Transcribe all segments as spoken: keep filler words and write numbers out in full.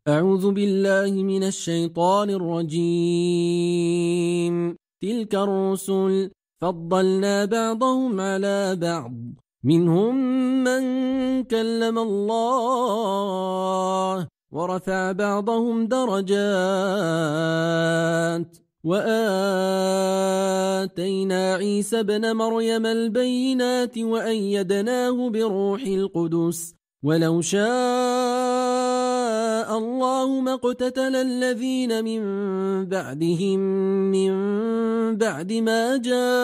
أعوذ بالله من الشيطان الرجيم. تلك الرسل فضلنا بعضهم على بعض، منهم من كلم الله ورفع بعضهم درجات، وآتينا عيسى ابن مريم البينات وأيدناه بروح القدس. ولو شاء الله ما اقتتل الذين من بعدهم من بعد ما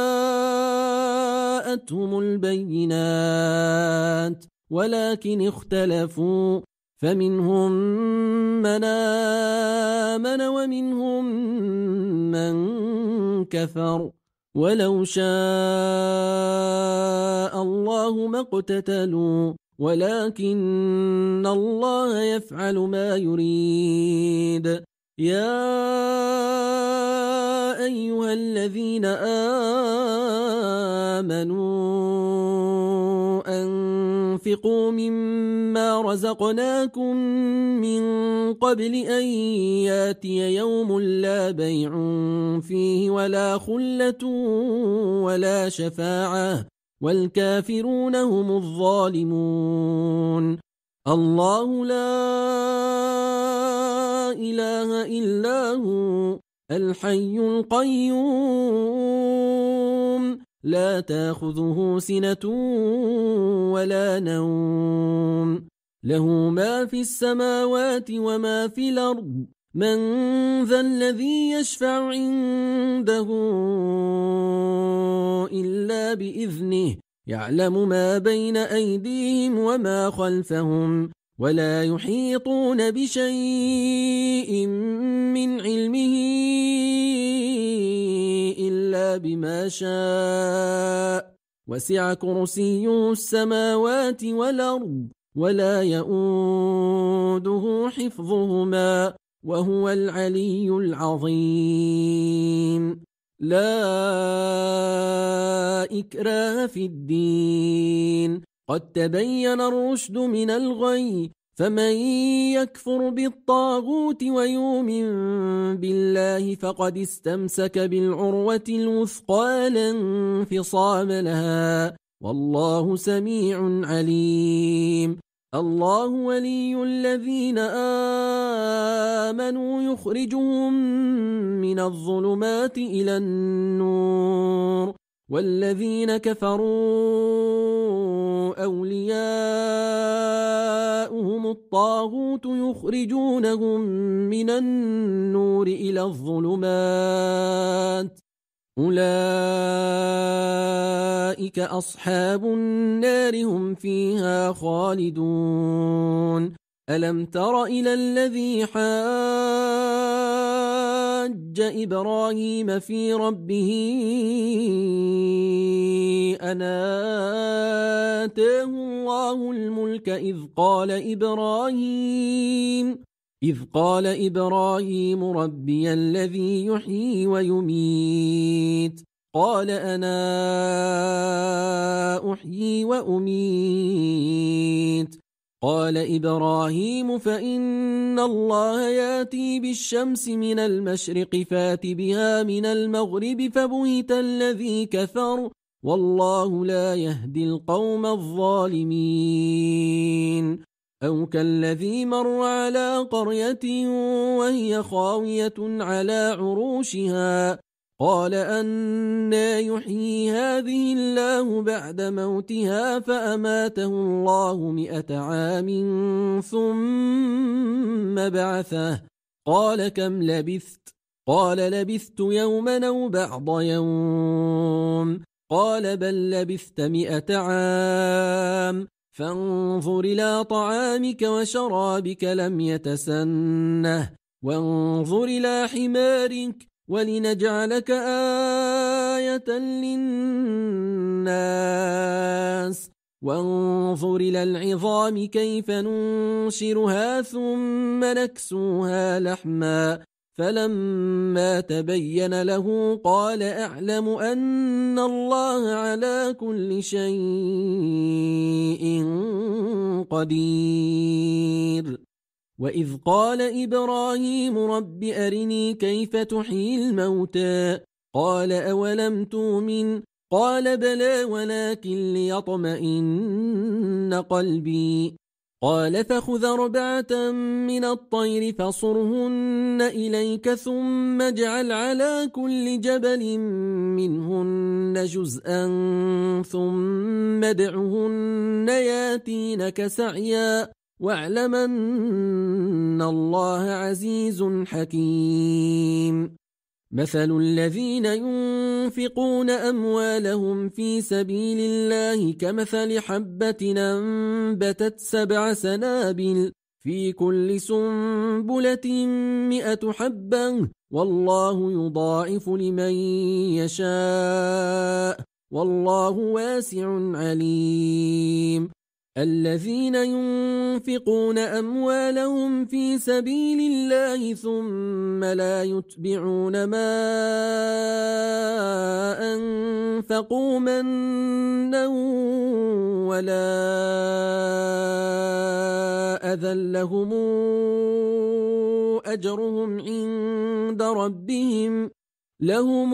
جاءتهم البينات، ولكن اختلفوا فمنهم من آمن ومنهم من كفر. ولو شاء الله ما اقتتلوا ولكن الله يفعل ما يريد. يا أيها الذين آمنوا أنفقوا مما رزقناكم من قبل أن ياتي يوم لا بيع فيه ولا خلة ولا شفاعة والكافرون هم الظالمون. الله لا إله إلا هو الحي القيوم، لا تأخذه سنة ولا نوم، له ما في السماوات وما في الأرض. من ذا الذي يشفع عنده إلا بإذنه، يعلم ما بين أيديهم وما خلفهم، ولا يحيطون بشيء من علمه إلا بما شاء، وسع كرسيه السماوات والأرض ولا يؤوده حفظهما وهو العلي العظيم. لا إكراه في الدين، قد تبين الرشد من الغي، فمن يكفر بالطاغوت ويؤمن بالله فقد استمسك بالعروة الوثقى لا انفصام لها، والله سميع عليم. الله ولي الذين آمنوا يخرجهم من الظلمات إلى النور، والذين كفروا أولياؤهم الطاغوت يخرجونهم من النور إلى الظلمات، أولئك أصحاب النار هم فيها خالدون. ألم تر إلى الذي حاج إبراهيم في ربه أن آتاه الله الملك إذ قال إبراهيم إذ قال إبراهيم ربي الذي يحيي ويميت، قال أنا أحيي وأميت. قال إبراهيم فإن الله ياتي بالشمس من المشرق فات بها من المغرب فبهت الذي كفر، والله لا يهدي القوم الظالمين. أو كالذي مر على قرية وهي خاوية على عروشها، قال أنى يحيي هذه الله بعد موتها، فأماته الله مئة عام ثم بعثه، قال كم لبثت؟ قال لبثت يوما أو بعض يوم، قال بل لبثت مئة عام، فانظر إلى طعامك وشرابك لم يتسنه، وانظر إلى حمارك ولنجعلك آية للناس، وانظر إلى العظام كيف ننشرها ثم نكسوها لحما، فلما تبين له قال أعلم أن الله على كل شيء قدير. وإذ قال إبراهيم رب أرني كيف تحيي الموتى قال أولم تؤمن قال بلى ولكن ليطمئن قلبي قال فخذ أربعة من الطير فصرهن إليك ثم اجعل على كل جبل منهن جزءا ثم ادعهن ياتينك سعيا واعلم أن الله عزيز حكيم مثل الذين ينفقون أموالهم في سبيل الله كمثل حبة أنبتت سبع سنابل في كل سنبلة مئة حبة والله يضاعف لمن يشاء والله واسع عليم الذين ينفقون أموالهم في سبيل الله ثم لا يتبعون ما أنفقوا منا ولا أذى لهم أجرهم عند ربهم لهم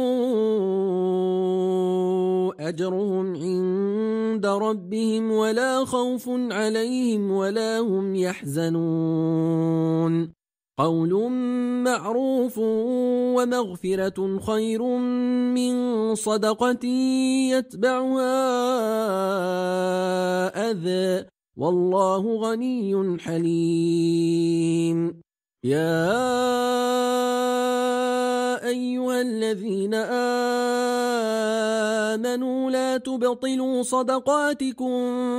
أجرهم عند ربهم ولا خوف عليهم ولا هم يحزنون قول معروف ومغفرة خير من صدقة يتبعها أذى والله غني حليم يا أيها الذين آمنوا لا تبطلوا صدقاتكم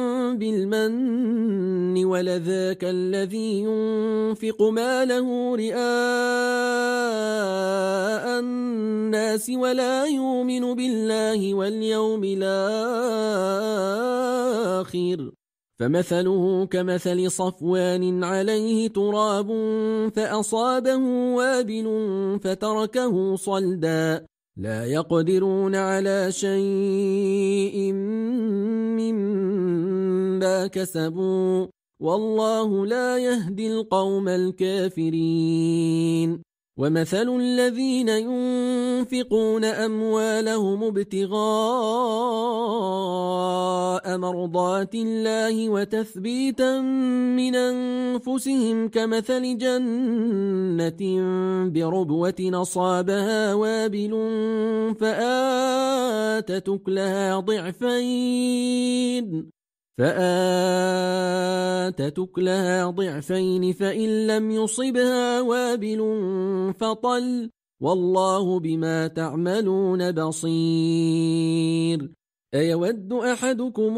بالمن ولذاك الذي ينفق ماله رئاء الناس ولا يؤمن بالله واليوم الآخر فمثله كمثل صفوان عليه تراب فأصابه وابل فتركه صلدا لا يقدرون على شيء مما كسبوا والله لا يهدي القوم الكافرين ومثل الذين ينفقون أموالهم ابتغاء مرضات الله وتثبيتا من أنفسهم كمثل جنة بربوة أصابها وابل فآتت أكلها ضعفين فآتت أكلها ضعفين فإن لم يصبها وابل فطل والله بما تعملون بصير أيود أحدكم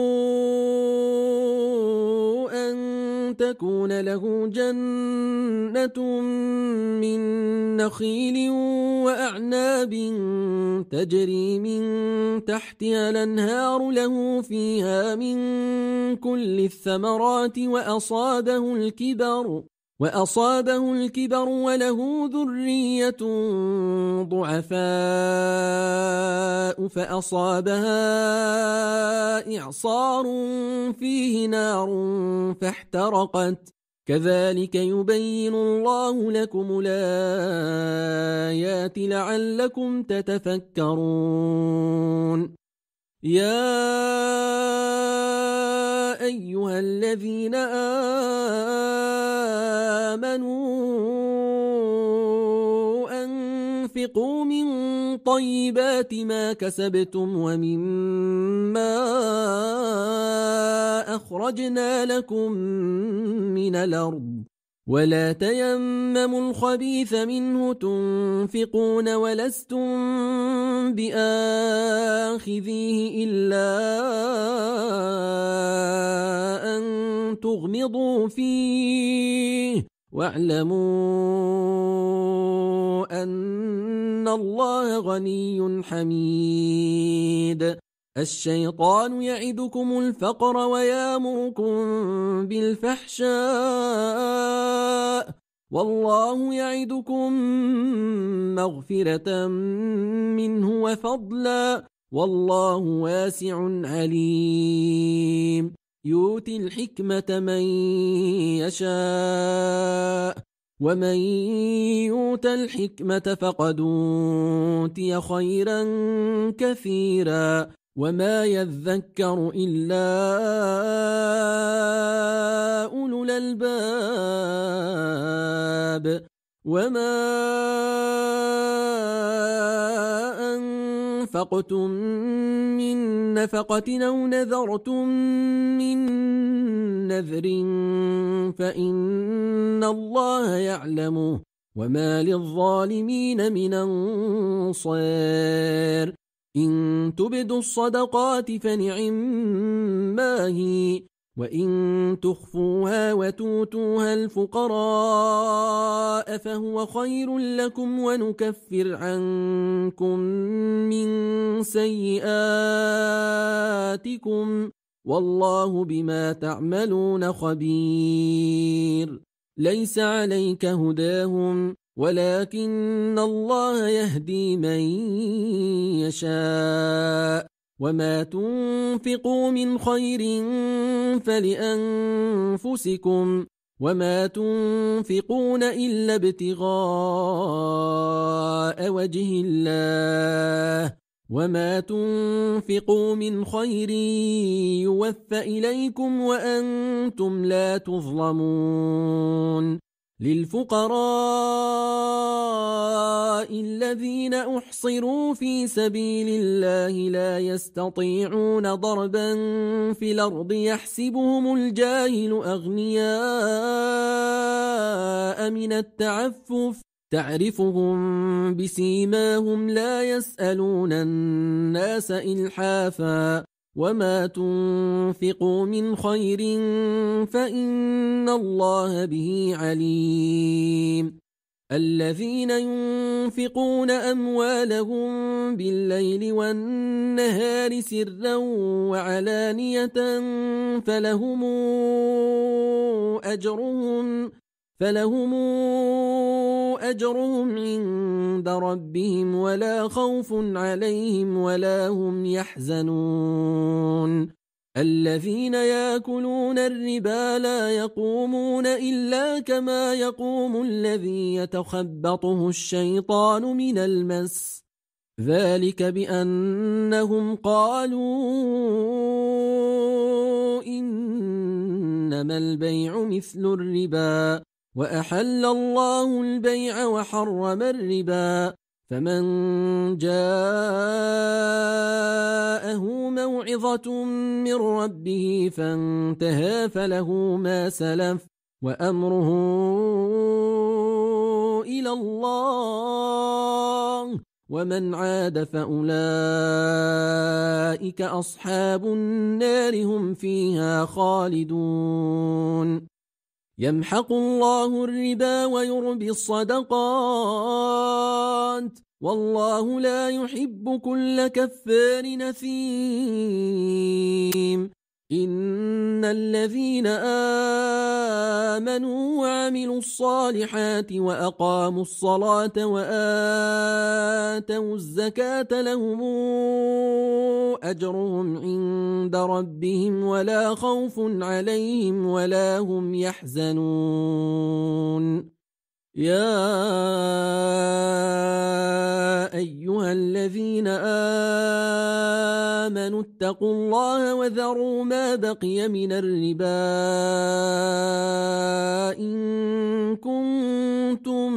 أن تكون له جنة من نخيل وأعناب تجري من تحتها الأنهار له فيها من كل الثمرات وأصابه الكبر وأصابه الكبر وله ذرية ضعفاء فأصابها إعصار فيه نار فاحترقت كذلك يبين الله لكم الآيات لعلكم تتفكرون يا أيها الذين آمنوا أنفقوا من طيبات ما كسبتم ومما أخرجنا لكم من الأرض ولا تيمموا الخبيث منه تنفقون ولستم بآخذيه إلا أن تغمضوا فيه واعلموا أن الله غني حميد الشيطان يعدكم الفقر ويامركم بالفحشاء والله يعدكم مغفرة منه وفضلا والله واسع عليم يؤتي الحكمة من يشاء ومن يؤت الحكمة فقد أوتي خيرا كثيرا وما يذكر إلا أولو الألباب وما أنفقتم من نفقة أو نذرتم من نذر فإن الله يعلمه وما للظالمين من أنصار إن تبدوا الصدقات فنعما هي وإن تخفوها وتوتوها الفقراء فهو خير لكم ونكفر عنكم من سيئاتكم والله بما تعملون خبير ليس عليك هداهم ولكن الله يهدي من يشاء وما تنفقوا من خير فلأنفسكم وما تنفقون إلا ابتغاء وجه الله وما تنفقوا من خير يوفى إليكم وأنتم لا تظلمون للفقراء الذين أحصروا في سبيل الله لا يستطيعون ضربا في الأرض يحسبهم الجاهل أغنياء من التعفف تعرفهم بسيماهم لا يسألون الناس إلحافا وما تنفقوا من خير فإن الله به عليم الذين ينفقون أموالهم بالليل والنهار سرا وعلانية فلهم أجرهم فلهم أجرهم عند ربهم ولا خوف عليهم ولا هم يحزنون الذين يأكلون الربا لا يقومون إلا كما يقوم الذي يتخبطه الشيطان من المس ذلك بأنهم قالوا إنما البيع مثل الربا وأحل الله البيع وحرم الربا فمن جاءه موعظة من ربه فانتهى فله ما سلف وأمره إلى الله ومن عاد فأولئك أصحاب النار هم فيها خالدون يمحق الله الربا ويربي الصدقات والله لا يحب كل كفار نثيم إن الذين آمنوا وعملوا الصالحات وأقاموا الصلاة وآتوا الزكاة لهم أجرهم عند ربهم ولا خوف عليهم ولا هم يحزنون يا أيها الذين آمنوا اتقوا الله وذروا ما بقي من الربا إن كنتم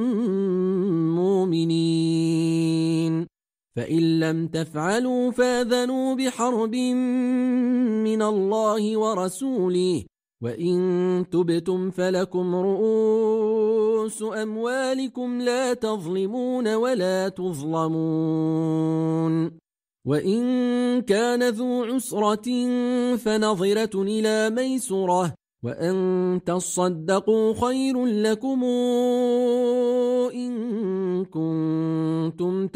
مؤمنين فإن لم تفعلوا فاذنوا بحرب من الله ورسوله وإن تبتم فلكم رؤوس أموالكم لا تظلمون ولا تظلمون وإن كان ذو عسرة فنظرة إلى ميسرة وأن تصدقوا خير لكم إن كنتم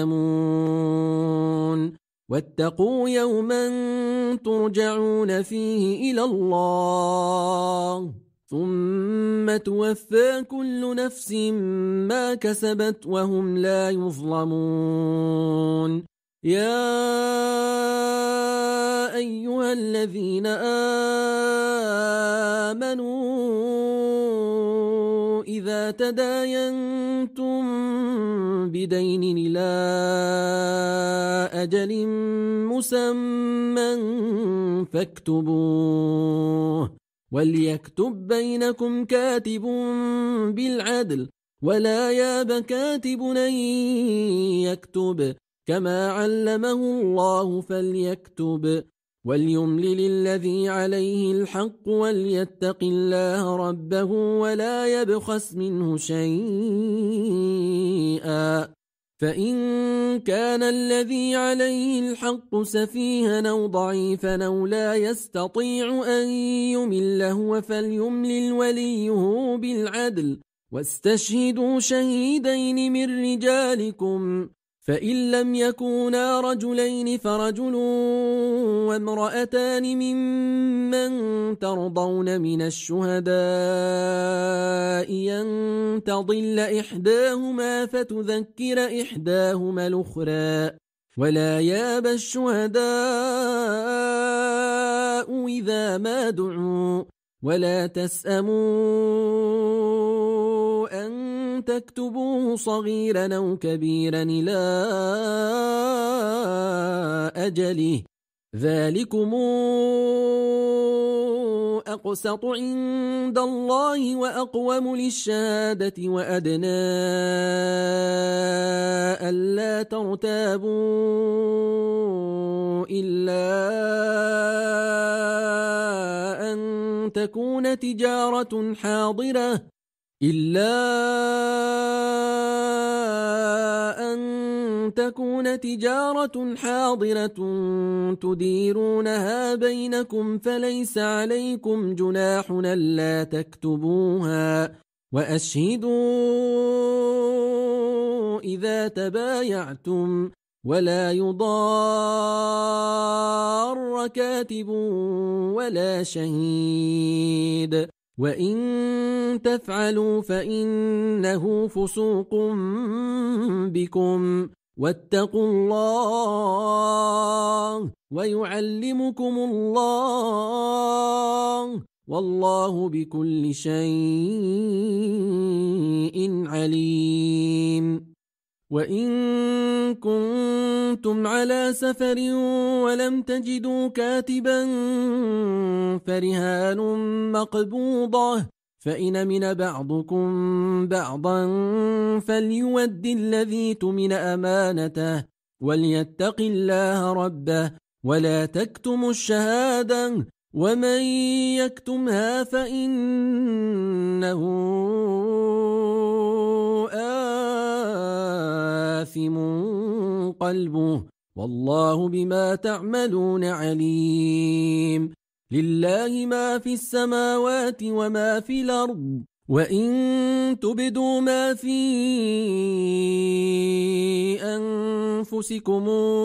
تعلمون واتقوا يوما ترجعون فيه إلى الله ثم توفى كل نفس ما كسبت وهم لا يظلمون يا أيها الذين آمنوا إذا تداينتم بدين إلى أجل مسمى فاكتبوه وليكتب بينكم كاتب بالعدل ولا ياب كاتب أن يكتب كما علمه الله فليكتب وليملل الذي عليه الحق وليتق الله ربه ولا يبخس منه شيئا فإن كان الذي عليه الحق سفيها أو ضعيفا أو لا يستطيع أن يمل هو فليملل وليه بالعدل واستشهدوا شهيدين من رجالكم فإن لم يكونا رجلين فرجل وامرأتان ممن ترضون من الشهداء أن تضل إحداهما فتذكر إحداهما الأخرى ولا ياب الشهداء إذا ما دعوا ولا تسأموا أن تكتبوه صغيرا أو كبيرا إلى أجله ذلكم أقسط عند الله وأقوم للشهادة وأدنى ألا ترتابوا إلا أن تكون تجارة حاضرة إلا أن تكون تجارة حاضرة تديرونها بينكم فليس عليكم جناح ألا تكتبوها وأشهدوا إذا تبايعتم ولا يضار كاتب ولا شهيد وإن تفعلوا فإنه فسوق بكم واتقوا الله ويعلمكم الله والله بكل شيء عليم وإن كنتم على سفر ولم تجدوا كاتبا فرهان مقبوضة فإن من بعضكم بعضا فليود الذي تمن أمانته وليتق الله ربه ولا تكتموا الشهادة ومن يكتمها فإنه آثم قلبه والله بما تعملون عليم لله ما في السماوات وما في الأرض وإن تبدوا ما في أنفسكم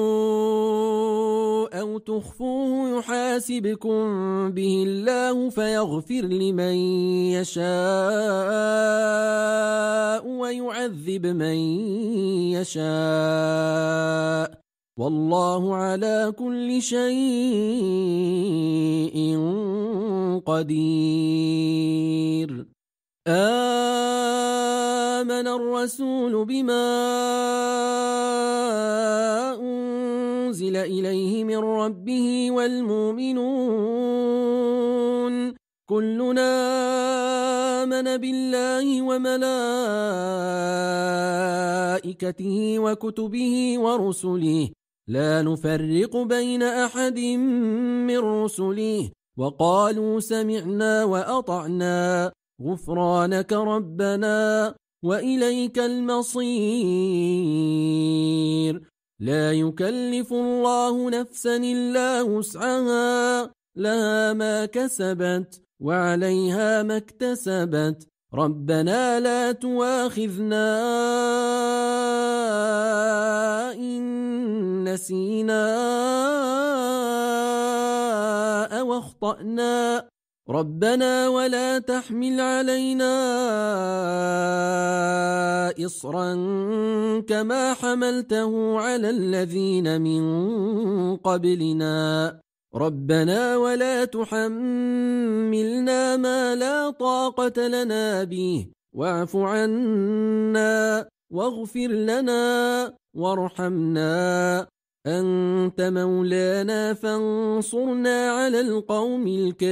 أو تخفوه يحاسبكم به الله فيغفر لمن يشاء ويعذب من يشاء والله على كل شيء قدير آمن الرسول بما أنزل إليه من ربه والمؤمنون كلنا آمن بالله وملائكته وكتبه ورسله لا نفرق بين أحد من رسله وقالوا سمعنا وأطعنا غفرانك ربنا وإليك المصير لا يكلف الله نفسا إلا وسعها لها ما كسبت وعليها ما اكتسبت ربنا لا تواخذنا إن نسينا أو أخطأنا ربنا ولا تحمل علينا إصرا كما حملته على الذين من قبلنا ربنا ولا تحملنا ما لا طاقة لنا به واعف عنا واغفر لنا وارحمنا أنت مولانا فانصرنا على القوم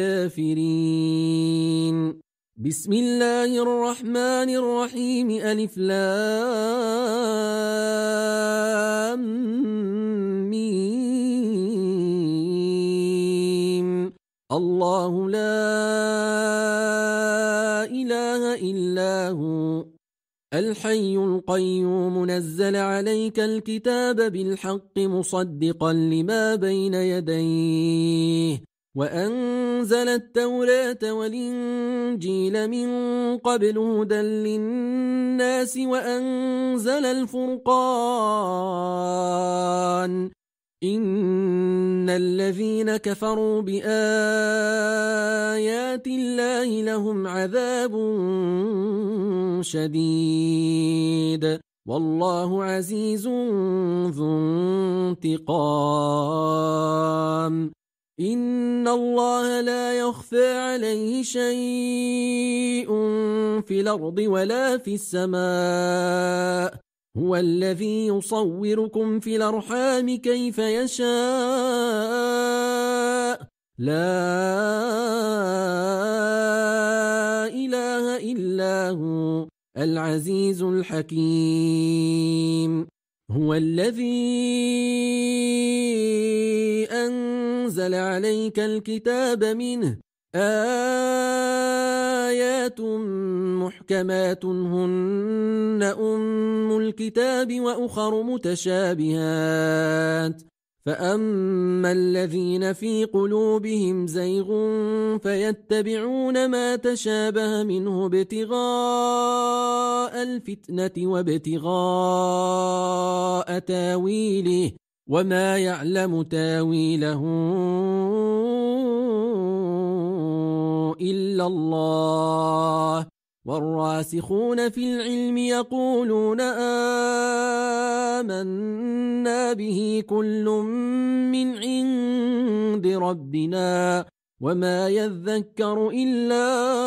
الكافرين. بسم الله الرحمن الرحيم. ألف لام ميم. الله لا إله إلا هو الحي القيوم نزل عليك الكتاب بالحق مصدقا لما بين يديه وأنزل التوراة والإنجيل من قبل هدى للناس وأنزل الفرقان إن الذين كفروا بآيات الله لهم عذاب شديد والله عزيز ذو انتقام. إن الله لا يخفى عليه شيء في الأرض ولا في السماء هو الذي يصوركم في الأرحام كيف يشاء لا إله إلا هو العزيز الحكيم. هو الذي أنزل عليك الكتاب منه آيات محكمات هن أم الكتاب وأخر متشابهات فأما الذين في قلوبهم زيغ فيتبعون ما تشابه منه ابتغاء الفتنة وابتغاء تاويله وما يعلم تاويله إلا الله والراسخون في العلم يقولون آمنا به كل من عند ربنا وما يذكر إلا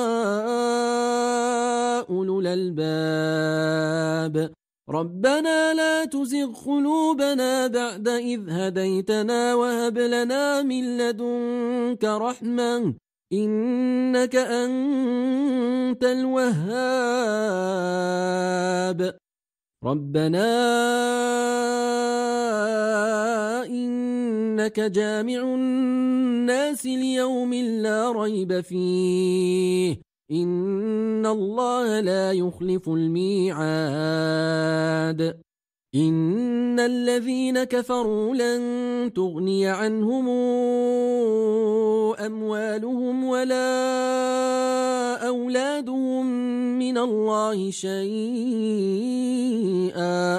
أولو الألباب. ربنا لا تزغ قلوبنا بعد إذ هديتنا وهب لنا من لدنك رحمة إنك أنت الوهاب. ربنا إنك جامع الناس ليوم لا ريب فيه إن الله لا يخلف الميعاد. إن الذين كفروا لن تغني عنهم أموالهم ولا أولادهم من الله شيئا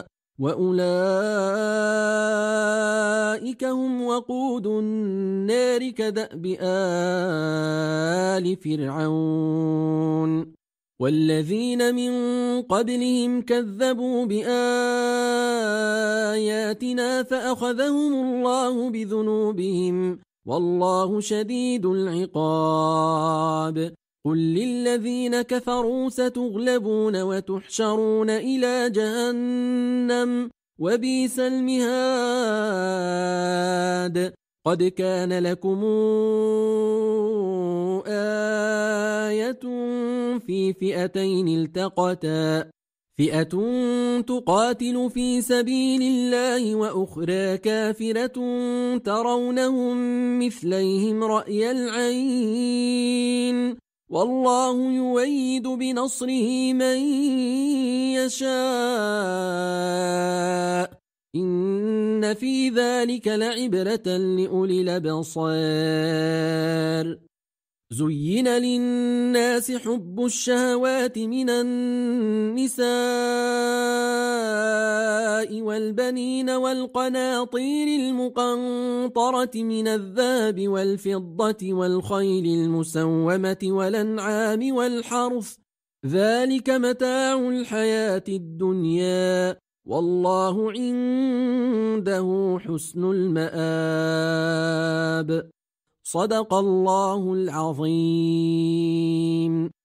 وأولئك هم وقود النار كدأب آل فرعون والذين من قبلهم كذبوا بآياتنا فأخذهم الله بذنوبهم والله شديد العقاب. قل للذين كفروا ستغلبون وتحشرون إلى جهنم وبئس المهاد. قد كان لكم آية في فئتين التقتا فئة تقاتل في سبيل الله وأخرى كافرة ترونهم مثليهم رأي العين والله يؤيد بنصره من يشاء إن في ذلك لعبرة لأولي الأبصار. زين للناس حب الشهوات من النساء والبنين والقناطير المقنطرة من الذهب والفضة والخيل المسومة والأنعام والحرث ذلك متاع الحياة الدنيا والله عنده حسن المآب. صدق الله العظيم.